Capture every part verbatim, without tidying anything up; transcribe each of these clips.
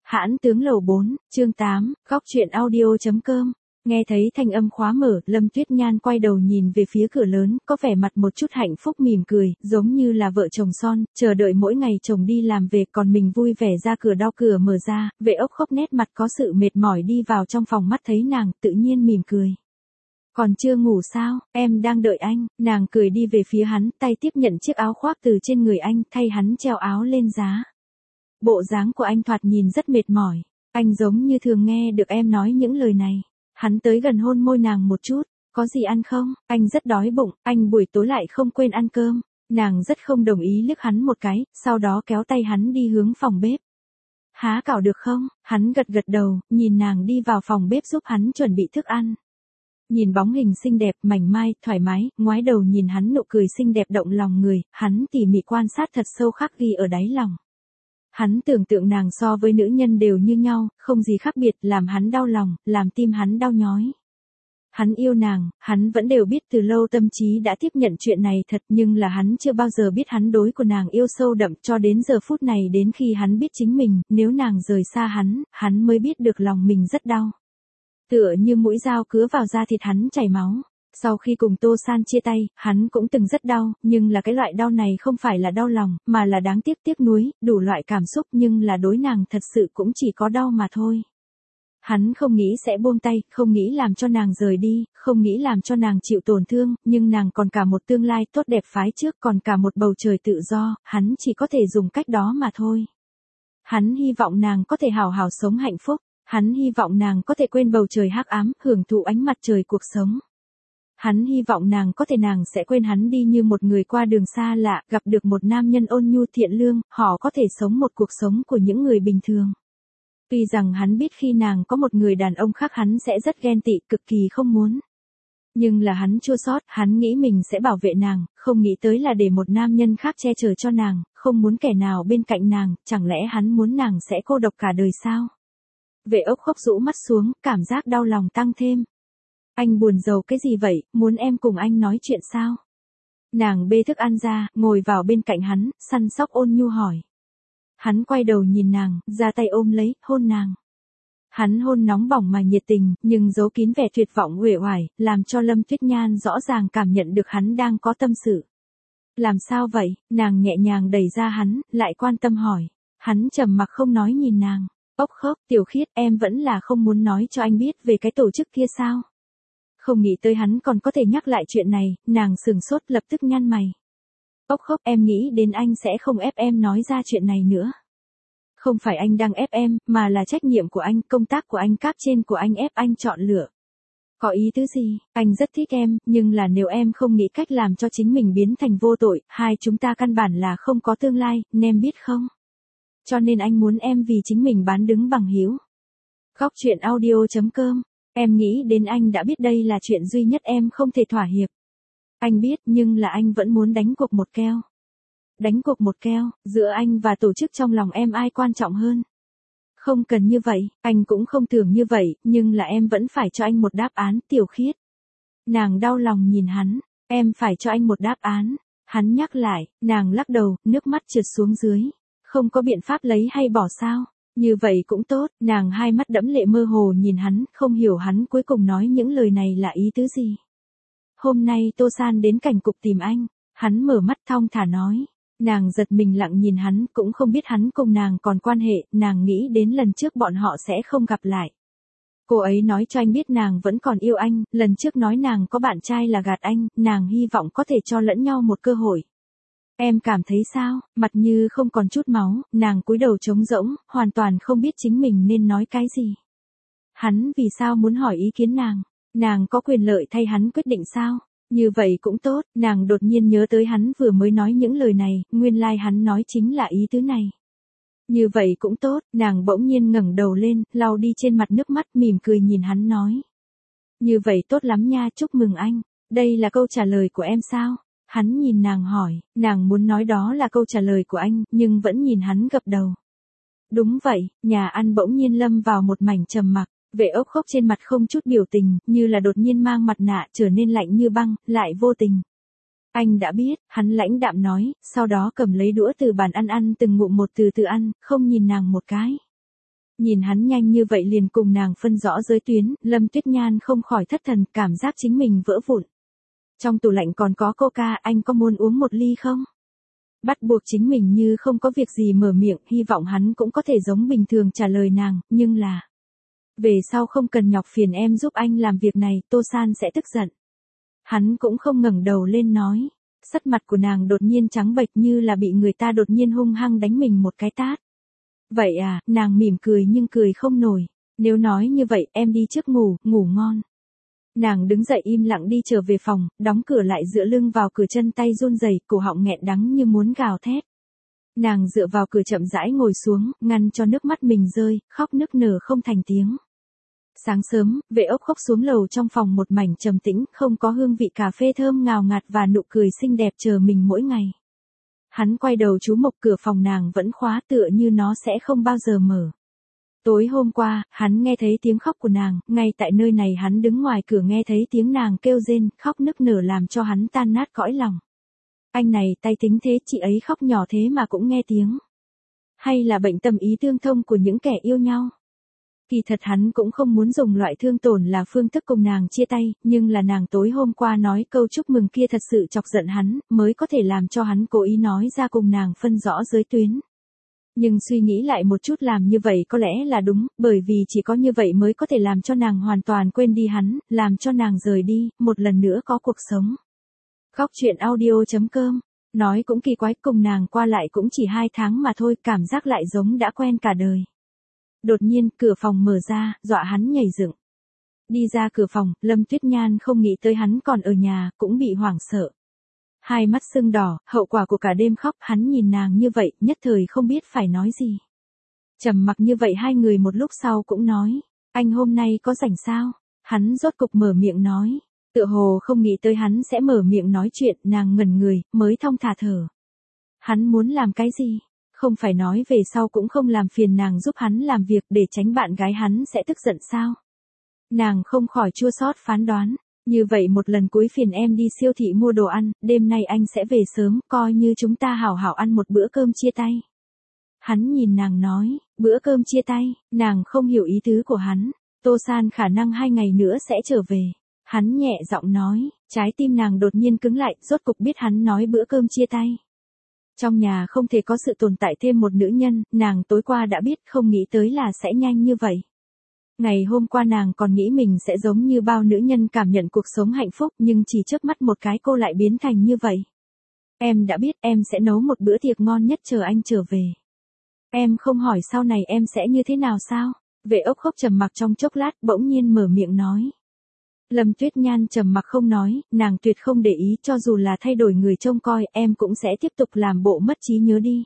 Hãn tướng lầu bốn, chương tám, góc chuyện audio.com. Nghe thấy thanh âm khóa mở, Lâm Tuyết Nhan quay đầu nhìn về phía cửa lớn, có vẻ mặt một chút hạnh phúc mỉm cười, giống như là vợ chồng son, chờ đợi mỗi ngày chồng đi làm về, còn mình vui vẻ ra cửa đao cửa mở ra. Vệ Ốc Khốc nét mặt có sự mệt mỏi đi vào trong phòng, mắt thấy nàng, tự nhiên mỉm cười. Còn chưa ngủ sao, em đang đợi anh. Nàng cười đi về phía hắn, tay tiếp nhận chiếc áo khoác từ trên người anh, thay hắn treo áo lên giá. Bộ dáng của anh thoạt nhìn rất mệt mỏi, anh giống như thường nghe được em nói những lời này. Hắn tới gần hôn môi nàng một chút, có gì ăn không, anh rất đói bụng, anh buổi tối lại không quên ăn cơm. Nàng rất không đồng ý liếc hắn một cái, sau đó kéo tay hắn đi hướng phòng bếp. Há cảo được không, hắn gật gật đầu, nhìn nàng đi vào phòng bếp giúp hắn chuẩn bị thức ăn. Nhìn bóng hình xinh đẹp, mảnh mai, thoải mái, ngoái đầu nhìn hắn nụ cười xinh đẹp động lòng người, hắn tỉ mỉ quan sát thật sâu khắc ghi ở đáy lòng. Hắn tưởng tượng nàng so với nữ nhân đều như nhau, không gì khác biệt, làm hắn đau lòng, làm tim hắn đau nhói. Hắn yêu nàng, hắn vẫn đều biết từ lâu, tâm trí đã tiếp nhận chuyện này thật, nhưng là hắn chưa bao giờ biết hắn đối của nàng yêu sâu đậm, cho đến giờ phút này, đến khi hắn biết chính mình, nếu nàng rời xa hắn, hắn mới biết được lòng mình rất đau. Tựa như mũi dao cứa vào da thịt hắn chảy máu. Sau khi cùng Tô San chia tay, hắn cũng từng rất đau, nhưng là cái loại đau này không phải là đau lòng, mà là đáng tiếc tiếc nuối, đủ loại cảm xúc, nhưng là đối nàng thật sự cũng chỉ có đau mà thôi. Hắn không nghĩ sẽ buông tay, không nghĩ làm cho nàng rời đi, không nghĩ làm cho nàng chịu tổn thương, nhưng nàng còn cả một tương lai tốt đẹp phái trước, còn cả một bầu trời tự do, hắn chỉ có thể dùng cách đó mà thôi. Hắn hy vọng nàng có thể hào hào sống hạnh phúc, hắn hy vọng nàng có thể quên bầu trời hắc ám, hưởng thụ ánh mặt trời cuộc sống. Hắn hy vọng nàng có thể nàng sẽ quên hắn đi như một người qua đường xa lạ, gặp được một nam nhân ôn nhu thiện lương, họ có thể sống một cuộc sống của những người bình thường. Tuy rằng hắn biết khi nàng có một người đàn ông khác hắn sẽ rất ghen tị, cực kỳ không muốn. Nhưng là hắn chua xót, hắn nghĩ mình sẽ bảo vệ nàng, không nghĩ tới là để một nam nhân khác che chở cho nàng, không muốn kẻ nào bên cạnh nàng, chẳng lẽ hắn muốn nàng sẽ cô độc cả đời sao? Vệ Ốc Khốc rũ mắt xuống, cảm giác đau lòng tăng thêm. Anh buồn rầu cái gì vậy, muốn em cùng anh nói chuyện sao? Nàng bê thức ăn ra, ngồi vào bên cạnh hắn, săn sóc ôn nhu hỏi. Hắn quay đầu nhìn nàng, ra tay ôm lấy, hôn nàng. Hắn hôn nóng bỏng mà nhiệt tình, nhưng giấu kín vẻ tuyệt vọng uể oải, làm cho Lâm Tuyết Nhan rõ ràng cảm nhận được hắn đang có tâm sự. Làm sao vậy? Nàng nhẹ nhàng đẩy ra hắn, lại quan tâm hỏi. Hắn trầm mặc không nói nhìn nàng. Ốc Khốc, Tiểu Khiết, em vẫn là không muốn nói cho anh biết về cái tổ chức kia sao? Không nghĩ tới hắn còn có thể nhắc lại chuyện này, nàng sừng sốt lập tức nhăn mày. Ốc Khốc, em nghĩ đến anh sẽ không ép em nói ra chuyện này nữa. Không phải anh đang ép em, mà là trách nhiệm của anh, công tác của anh, cấp trên của anh ép anh chọn lựa. Có ý tứ gì, anh rất thích em, nhưng là nếu em không nghĩ cách làm cho chính mình biến thành vô tội, hai chúng ta căn bản là không có tương lai, nem biết không? Cho nên anh muốn em vì chính mình bán đứng bằng hữu. Góc chuyện audio.com. Em nghĩ đến anh đã biết đây là chuyện duy nhất em không thể thỏa hiệp. Anh biết, nhưng là anh vẫn muốn đánh cuộc một keo. Đánh cuộc một keo, giữa anh và tổ chức trong lòng em ai quan trọng hơn? Không cần như vậy, anh cũng không tưởng như vậy, nhưng là em vẫn phải cho anh một đáp án, Tiểu Khiết. Nàng đau lòng nhìn hắn, em phải cho anh một đáp án. Hắn nhắc lại, nàng lắc đầu, nước mắt trượt xuống dưới. Không có biện pháp lấy hay bỏ sao? Như vậy cũng tốt, nàng hai mắt đẫm lệ mơ hồ nhìn hắn, không hiểu hắn cuối cùng nói những lời này là ý tứ gì. Hôm nay Tô San đến cảnh cục tìm anh, hắn mở mắt thong thả nói. Nàng giật mình lặng nhìn hắn, cũng không biết hắn cùng nàng còn quan hệ, nàng nghĩ đến lần trước bọn họ sẽ không gặp lại. Cô ấy nói cho anh biết nàng vẫn còn yêu anh, lần trước nói nàng có bạn trai là gạt anh, nàng hy vọng có thể cho lẫn nhau một cơ hội. Em cảm thấy sao? Mặt như không còn chút máu, nàng cúi đầu trống rỗng, hoàn toàn không biết chính mình nên nói cái gì. Hắn vì sao muốn hỏi ý kiến nàng? Nàng có quyền lợi thay hắn quyết định sao? Như vậy cũng tốt, nàng đột nhiên nhớ tới hắn vừa mới nói những lời này, nguyên lai like hắn nói chính là ý tứ này. Như vậy cũng tốt, nàng bỗng nhiên ngẩng đầu lên, lau đi trên mặt nước mắt, mỉm cười nhìn hắn nói. Như vậy tốt lắm nha, chúc mừng anh. Đây là câu trả lời của em sao? Hắn nhìn nàng hỏi, nàng muốn nói đó là câu trả lời của anh, nhưng vẫn nhìn hắn gật đầu. Đúng vậy, nhà ăn bỗng nhiên lâm vào một mảnh trầm mặc, Vệ Ốc Khốc trên mặt không chút biểu tình, như là đột nhiên mang mặt nạ trở nên lạnh như băng, lại vô tình. Anh đã biết, hắn lãnh đạm nói, sau đó cầm lấy đũa từ bàn ăn ăn từng ngụm một từ từ ăn, không nhìn nàng một cái. Nhìn hắn nhanh như vậy liền cùng nàng phân rõ giới tuyến, Lâm Tuyết Nhan không khỏi thất thần, cảm giác chính mình vỡ vụn. Trong tủ lạnh còn có coca, anh có muốn uống một ly không? Bắt buộc chính mình như không có việc gì mở miệng, hy vọng hắn cũng có thể giống bình thường trả lời nàng, nhưng là... Về sau không cần nhọc phiền em giúp anh làm việc này, Tô San sẽ tức giận. Hắn cũng không ngẩng đầu lên nói. Sắc mặt của nàng đột nhiên trắng bệch như là bị người ta đột nhiên hung hăng đánh mình một cái tát. Vậy à, nàng mỉm cười nhưng cười không nổi. Nếu nói như vậy em đi trước ngủ, ngủ ngon. Nàng đứng dậy im lặng đi trở về phòng, đóng cửa lại dựa lưng vào cửa, chân tay run rẩy, cổ họng nghẹn đắng như muốn gào thét. Nàng dựa vào cửa chậm rãi ngồi xuống, ngăn cho nước mắt mình rơi, khóc nức nở không thành tiếng. Sáng sớm, Vệ Ốc Khốc xuống lầu, trong phòng một mảnh trầm tĩnh, không có hương vị cà phê thơm ngào ngạt và nụ cười xinh đẹp chờ mình mỗi ngày. Hắn quay đầu chú mộc, cửa phòng nàng vẫn khóa, tựa như nó sẽ không bao giờ mở. Tối hôm qua, hắn nghe thấy tiếng khóc của nàng, ngay tại nơi này hắn đứng ngoài cửa nghe thấy tiếng nàng kêu rên, khóc nức nở làm cho hắn tan nát cõi lòng. Anh này tay tính thế, chị ấy khóc nhỏ thế mà cũng nghe tiếng. Hay là bệnh tâm ý tương thông của những kẻ yêu nhau? Kỳ thật hắn cũng không muốn dùng loại thương tổn là phương thức cùng nàng chia tay, nhưng là nàng tối hôm qua nói câu chúc mừng kia thật sự chọc giận hắn, mới có thể làm cho hắn cố ý nói ra cùng nàng phân rõ giới tuyến. Nhưng suy nghĩ lại một chút, làm như vậy có lẽ là đúng, bởi vì chỉ có như vậy mới có thể làm cho nàng hoàn toàn quên đi hắn, làm cho nàng rời đi, một lần nữa có cuộc sống. Góc truyện audio chấm com. Nói cũng kỳ quái, cùng nàng qua lại cũng chỉ hai tháng mà thôi, cảm giác lại giống đã quen cả đời. Đột nhiên, cửa phòng mở ra, dọa hắn nhảy dựng. Đi ra cửa phòng, Lâm Tuyết Nhan không nghĩ tới hắn còn ở nhà, cũng bị hoảng sợ. Hai mắt sưng đỏ, hậu quả của cả đêm khóc, hắn nhìn nàng như vậy, nhất thời không biết phải nói gì. Trầm mặc như vậy hai người một lúc sau cũng nói, anh hôm nay có rảnh sao? Hắn rốt cục mở miệng nói, tựa hồ không nghĩ tới hắn sẽ mở miệng nói chuyện, nàng ngẩn người, mới thong thả thở. Hắn muốn làm cái gì? Không phải nói về sau cũng không làm phiền nàng giúp hắn làm việc để tránh bạn gái hắn sẽ tức giận sao? Nàng không khỏi chua xót phán đoán, như vậy một lần cuối phiền em đi siêu thị mua đồ ăn, đêm nay anh sẽ về sớm, coi như chúng ta hảo hảo ăn một bữa cơm chia tay. Hắn nhìn nàng nói, bữa cơm chia tay, nàng không hiểu ý tứ của hắn, Tô San khả năng hai ngày nữa sẽ trở về. Hắn nhẹ giọng nói, trái tim nàng đột nhiên cứng lại, rốt cục biết hắn nói bữa cơm chia tay. Trong nhà không thể có sự tồn tại thêm một nữ nhân, nàng tối qua đã biết, không nghĩ tới là sẽ nhanh như vậy. Ngày hôm qua nàng còn nghĩ mình sẽ giống như bao nữ nhân cảm nhận cuộc sống hạnh phúc, nhưng chỉ chớp mắt một cái cô lại biến thành như vậy. Em đã biết, em sẽ nấu một bữa tiệc ngon nhất chờ anh trở về. Em không hỏi sau này em sẽ như thế nào sao? Vệ Ốc Khốc trầm mặc trong chốc lát, bỗng nhiên mở miệng nói. Lâm Tuyết Nhan trầm mặc không nói, nàng tuyệt không để ý, cho dù là thay đổi người trông coi, em cũng sẽ tiếp tục làm bộ mất trí nhớ đi.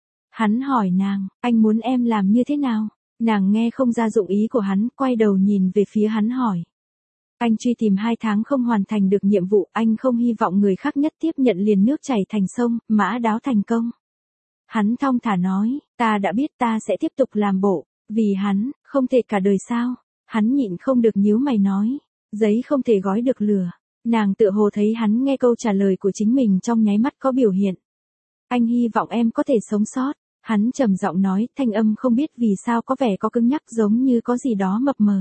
Hắn hỏi nàng, anh muốn em làm như thế nào? Nàng nghe không ra dụng ý của hắn, quay đầu nhìn về phía hắn hỏi. Anh truy tìm hai tháng không hoàn thành được nhiệm vụ, anh không hy vọng người khác nhất tiếp nhận liền nước chảy thành sông, mã đáo thành công. Hắn thong thả nói, ta đã biết, ta sẽ tiếp tục làm bộ, vì hắn, không thể cả đời sao? Hắn nhịn không được nhíu mày nói, giấy không thể gói được lửa. Nàng tựa hồ thấy hắn nghe câu trả lời của chính mình trong nháy mắt có biểu hiện. Anh hy vọng em có thể sống sót. Hắn trầm giọng nói, thanh âm không biết vì sao có vẻ có cứng nhắc, giống như có gì đó mập mờ.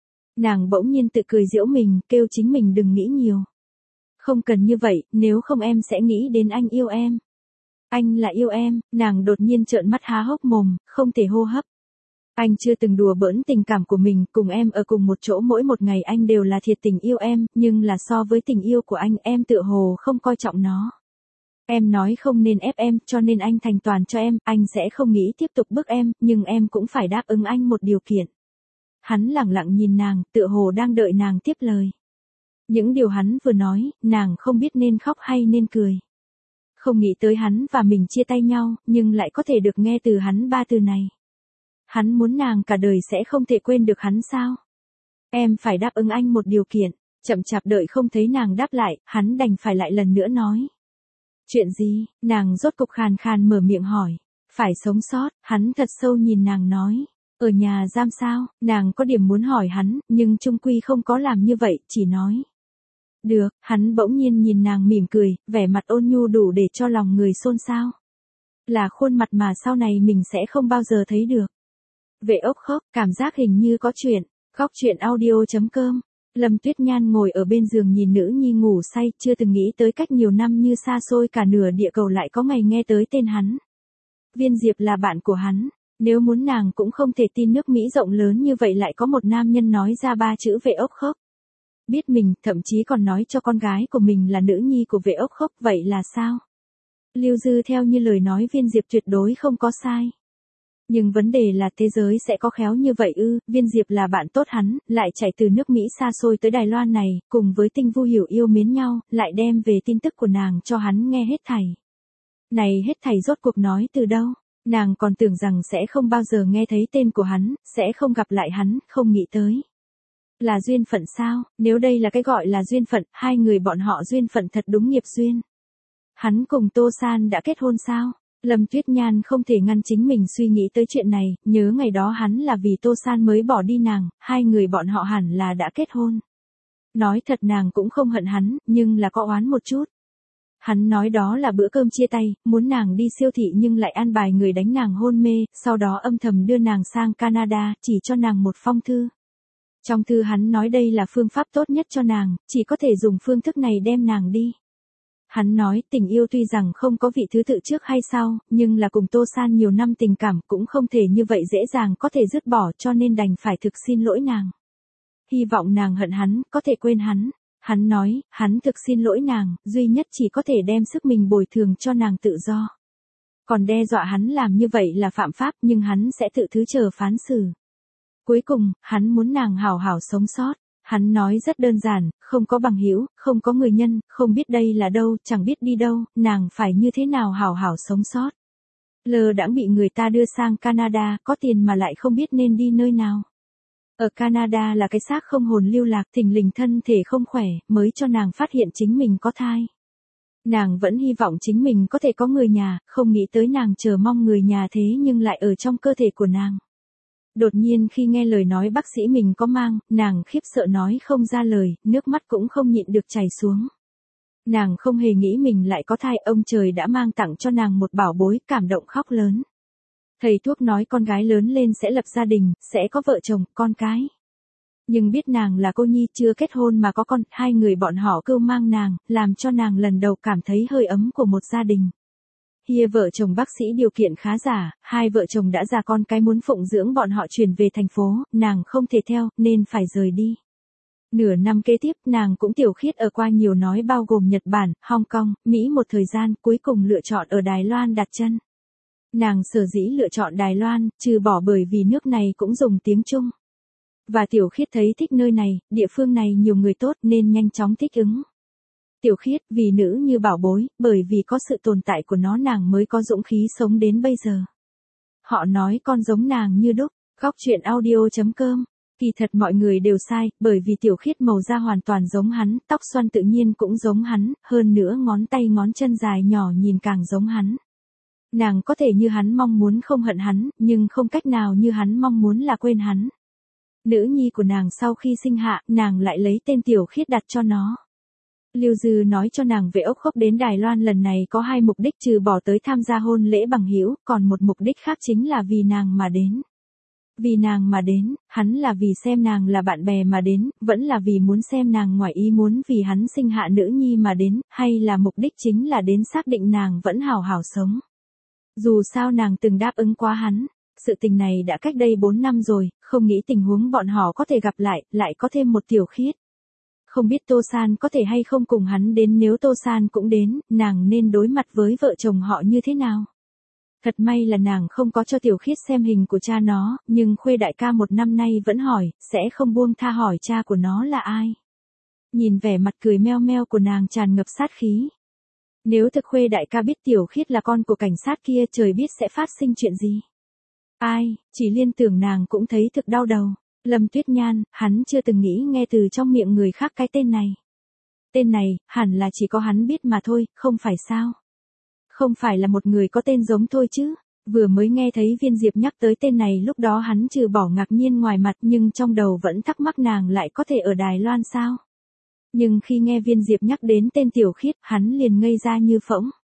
Nàng bỗng nhiên tự cười giễu mình, kêu chính mình đừng nghĩ nhiều. Không cần như vậy, nếu không em sẽ nghĩ đến anh yêu em. Anh là yêu em, nàng đột nhiên trợn mắt há hốc mồm, không thể hô hấp. Anh chưa từng đùa bỡn tình cảm của mình, cùng em ở cùng một chỗ mỗi một ngày anh đều là thiệt tình yêu em, nhưng là so với tình yêu của anh, em tựa hồ không coi trọng nó. Em nói không nên ép em, cho nên anh thành toàn cho em, anh sẽ không nghĩ tiếp tục bức em, nhưng em cũng phải đáp ứng anh một điều kiện. Hắn lẳng lặng nhìn nàng, tựa hồ đang đợi nàng tiếp lời. Những điều hắn vừa nói, nàng không biết nên khóc hay nên cười. Không nghĩ tới hắn và mình chia tay nhau, nhưng lại có thể được nghe từ hắn ba từ này. Hắn muốn nàng cả đời sẽ không thể quên được hắn sao? Em phải đáp ứng anh một điều kiện. Chậm chạp đợi không thấy nàng đáp lại, hắn đành phải lại lần nữa nói. Chuyện gì? Nàng rốt cục khàn khàn mở miệng hỏi. Phải sống sót, hắn thật sâu nhìn nàng nói. Ở nhà giam sao? Nàng có điểm muốn hỏi hắn, nhưng chung quy không có làm như vậy, chỉ nói. Được, hắn bỗng nhiên nhìn nàng mỉm cười, vẻ mặt ôn nhu đủ để cho lòng người xôn xao. Là khuôn mặt mà sau này mình sẽ không bao giờ thấy được. Vệ ốc khóc, cảm giác hình như có chuyện. Góc chuyện audio.com. Lâm Tuyết Nhan ngồi ở bên giường nhìn nữ nhi ngủ say, chưa từng nghĩ tới cách nhiều năm như xa xôi cả nửa địa cầu lại có ngày nghe tới tên hắn. Viên Diệp là bạn của hắn. Nếu muốn nàng cũng không thể tin nước Mỹ rộng lớn như vậy lại có một nam nhân nói ra ba chữ vệ ốc khóc. Biết mình, thậm chí còn nói cho con gái của mình là nữ nhi của vệ ốc khóc, vậy là sao? Lưu Dư theo như lời nói Viên Diệp tuyệt đối không có sai. Nhưng vấn đề là thế giới sẽ có khéo như vậy ư? Viên Diệp là bạn tốt hắn, lại chạy từ nước Mỹ xa xôi tới Đài Loan này, cùng với Tinh Vu Hiểu yêu mến nhau, lại đem về tin tức của nàng cho hắn nghe hết thảy. Này hết thảy rốt cuộc nói từ đâu? Nàng còn tưởng rằng sẽ không bao giờ nghe thấy tên của hắn, sẽ không gặp lại hắn, không nghĩ tới. Là duyên phận sao? Nếu đây là cái gọi là duyên phận, hai người bọn họ duyên phận thật đúng nghiệp duyên. Hắn cùng Tô San đã kết hôn sao? Lâm Tuyết Nhan không thể ngăn chính mình suy nghĩ tới chuyện này, nhớ ngày đó hắn là vì Tô San mới bỏ đi nàng, hai người bọn họ hẳn là đã kết hôn. Nói thật nàng cũng không hận hắn, nhưng là có oán một chút. Hắn nói đó là bữa cơm chia tay, muốn nàng đi siêu thị nhưng lại an bài người đánh nàng hôn mê, sau đó âm thầm đưa nàng sang Canada, chỉ cho nàng một phong thư. Trong thư hắn nói đây là phương pháp tốt nhất cho nàng, chỉ có thể dùng phương thức này đem nàng đi. Hắn nói tình yêu tuy rằng không có vị thứ tự trước hay sau, nhưng là cùng Tô San nhiều năm tình cảm cũng không thể như vậy dễ dàng có thể dứt bỏ cho nên đành phải thực xin lỗi nàng. Hy vọng nàng hận hắn, có thể quên hắn. Hắn nói, hắn thực xin lỗi nàng, duy nhất chỉ có thể đem sức mình bồi thường cho nàng tự do. Còn đe dọa hắn làm như vậy là phạm pháp nhưng hắn sẽ tự thứ chờ phán xử. Cuối cùng, hắn muốn nàng hảo hảo sống sót. Hắn nói rất đơn giản, không có bằng hữu, không có người nhân, không biết đây là đâu, chẳng biết đi đâu, nàng phải như thế nào hảo hảo sống sót. Lờ đãng bị người ta đưa sang Canada, có tiền mà lại không biết nên đi nơi nào. Ở Canada là cái xác không hồn lưu lạc, thình lình thân thể không khỏe, mới cho nàng phát hiện chính mình có thai. Nàng vẫn hy vọng chính mình có thể có người nhà, không nghĩ tới nàng chờ mong người nhà thế nhưng lại ở trong cơ thể của nàng. Đột nhiên khi nghe lời nói bác sĩ mình có mang, nàng khiếp sợ nói không ra lời, nước mắt cũng không nhịn được chảy xuống. Nàng không hề nghĩ mình lại có thai, ông trời đã mang tặng cho nàng một bảo bối, cảm động khóc lớn. Thầy thuốc nói con gái lớn lên sẽ lập gia đình, sẽ có vợ chồng, con cái. Nhưng biết nàng là cô nhi chưa kết hôn mà có con, hai người bọn họ cưu mang nàng, làm cho nàng lần đầu cảm thấy hơi ấm của một gia đình. Hia vợ chồng bác sĩ điều kiện khá giả, hai vợ chồng đã già con cái muốn phụng dưỡng bọn họ chuyển về thành phố, nàng không thể theo, nên phải rời đi. Nửa năm kế tiếp, nàng cũng tiểu khiết ở qua nhiều nói bao gồm Nhật Bản, Hong Kong, Mỹ một thời gian, cuối cùng lựa chọn ở Đài Loan đặt chân. Nàng sở dĩ lựa chọn Đài Loan, trừ bỏ bởi vì nước này cũng dùng tiếng Trung. Và tiểu khiết thấy thích nơi này, địa phương này nhiều người tốt nên nhanh chóng thích ứng. Tiểu khiết vì nữ như bảo bối, bởi vì có sự tồn tại của nó nàng mới có dũng khí sống đến bây giờ. Họ nói con giống nàng như đúc, góc chuyện audio.com. Kỳ thật mọi người đều sai, bởi vì tiểu khiết màu da hoàn toàn giống hắn, tóc xoăn tự nhiên cũng giống hắn, hơn nữa ngón tay ngón chân dài nhỏ nhìn càng giống hắn. Nàng có thể như hắn mong muốn không hận hắn, nhưng không cách nào như hắn mong muốn là quên hắn. Nữ nhi của nàng sau khi sinh hạ, nàng lại lấy tên tiểu khiết đặt cho nó. Lưu Dư nói cho nàng về ốc khốc đến Đài Loan lần này có hai mục đích trừ bỏ tới tham gia hôn lễ bằng hữu, còn một mục đích khác chính là vì nàng mà đến. Vì nàng mà đến, hắn là vì xem nàng là bạn bè mà đến, vẫn là vì muốn xem nàng ngoài ý muốn vì hắn sinh hạ nữ nhi mà đến, hay là mục đích chính là đến xác định nàng vẫn hảo hảo sống. Dù sao nàng từng đáp ứng quá hắn, sự tình này đã cách đây bốn năm rồi, không nghĩ tình huống bọn họ có thể gặp lại, lại có thêm một tiểu khiết. Không biết Tô San có thể hay không cùng hắn đến, nếu Tô San cũng đến, nàng nên đối mặt với vợ chồng họ như thế nào? Thật may là nàng không có cho tiểu khiết xem hình của cha nó, nhưng Khuê đại ca một năm nay vẫn hỏi, sẽ không buông tha hỏi cha của nó là ai. Nhìn vẻ mặt cười meo meo của nàng tràn ngập sát khí. Nếu thực Khuê đại ca biết tiểu khiết là con của cảnh sát kia, trời biết sẽ phát sinh chuyện gì. Ai, chỉ liên tưởng nàng cũng thấy thực đau đầu. Lâm Tuyết Nhan, hắn chưa từng nghĩ nghe từ trong miệng người khác cái tên này. Tên này, hẳn là chỉ có hắn biết mà thôi, không phải sao? Không phải là một người có tên giống thôi chứ? Vừa mới nghe thấy Viên Diệp nhắc tới tên này lúc đó hắn trừ bỏ ngạc nhiên ngoài mặt nhưng trong đầu vẫn thắc mắc nàng lại có thể ở Đài Loan sao? Nhưng khi nghe Viên Diệp nhắc đến tên tiểu khiết, hắn liền ngây ra như phỗng.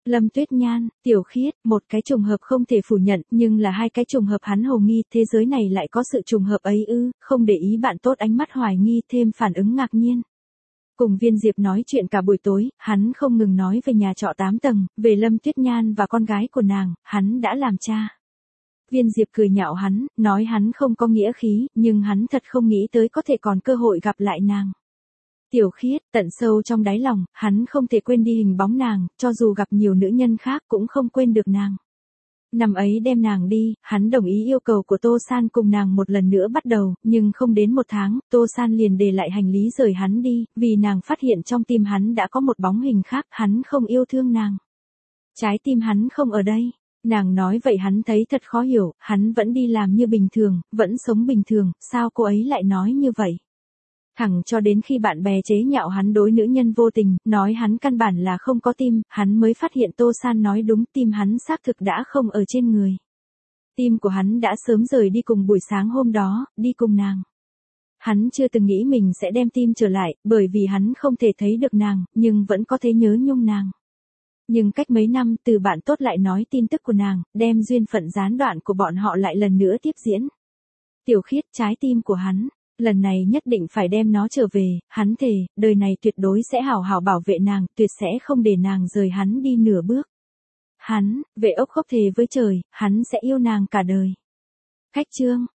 Lâm Tuyết Nhan, Tiểu Khiết, một cái trùng hợp không thể phủ nhận, nhưng là hai cái trùng hợp hắn hồ nghi, thế giới này lại có sự trùng hợp ấy ư, không để ý bạn tốt ánh mắt hoài nghi thêm phản ứng ngạc nhiên. Cùng Viên Diệp nói chuyện cả buổi tối, hắn không ngừng nói về nhà trọ tám tầng, về Lâm Tuyết Nhan và con gái của nàng, hắn đã làm cha. Viên Diệp cười nhạo hắn, nói hắn không có nghĩa khí, nhưng hắn thật không nghĩ tới có thể còn cơ hội gặp lại nàng. Tiểu Khiết, tận sâu trong đáy lòng, hắn không thể quên đi hình bóng nàng, cho dù gặp nhiều nữ nhân khác cũng không quên được nàng. Năm ấy đem nàng đi, hắn đồng ý yêu cầu của Tô San cùng nàng một lần nữa bắt đầu, nhưng không đến một tháng, Tô San liền để lại hành lý rời hắn đi, vì nàng phát hiện trong tim hắn đã có một bóng hình khác, hắn không yêu thương nàng. Trái tim hắn không ở đây. Nàng nói vậy hắn thấy thật khó hiểu, hắn vẫn đi làm như bình thường, vẫn sống bình thường, sao cô ấy lại nói như vậy? Thẳng cho đến khi bạn bè chế nhạo hắn đối nữ nhân vô tình, nói hắn căn bản là không có tim, hắn mới phát hiện Tô San nói đúng, tim hắn xác thực đã không ở trên người. Tim của hắn đã sớm rời đi cùng buổi sáng hôm đó, đi cùng nàng. Hắn chưa từng nghĩ mình sẽ đem tim trở lại, bởi vì hắn không thể thấy được nàng, nhưng vẫn có thể nhớ nhung nàng. Nhưng cách mấy năm từ bạn tốt lại nói tin tức của nàng, đem duyên phận gián đoạn của bọn họ lại lần nữa tiếp diễn. Tiểu Khiết, trái tim của hắn, lần này nhất định phải đem nó trở về, hắn thề, đời này tuyệt đối sẽ hảo hảo bảo vệ nàng, tuyệt sẽ không để nàng rời hắn đi nửa bước. Hắn, Vệ Ốc Khốc thề với trời, hắn sẽ yêu nàng cả đời. Khách chương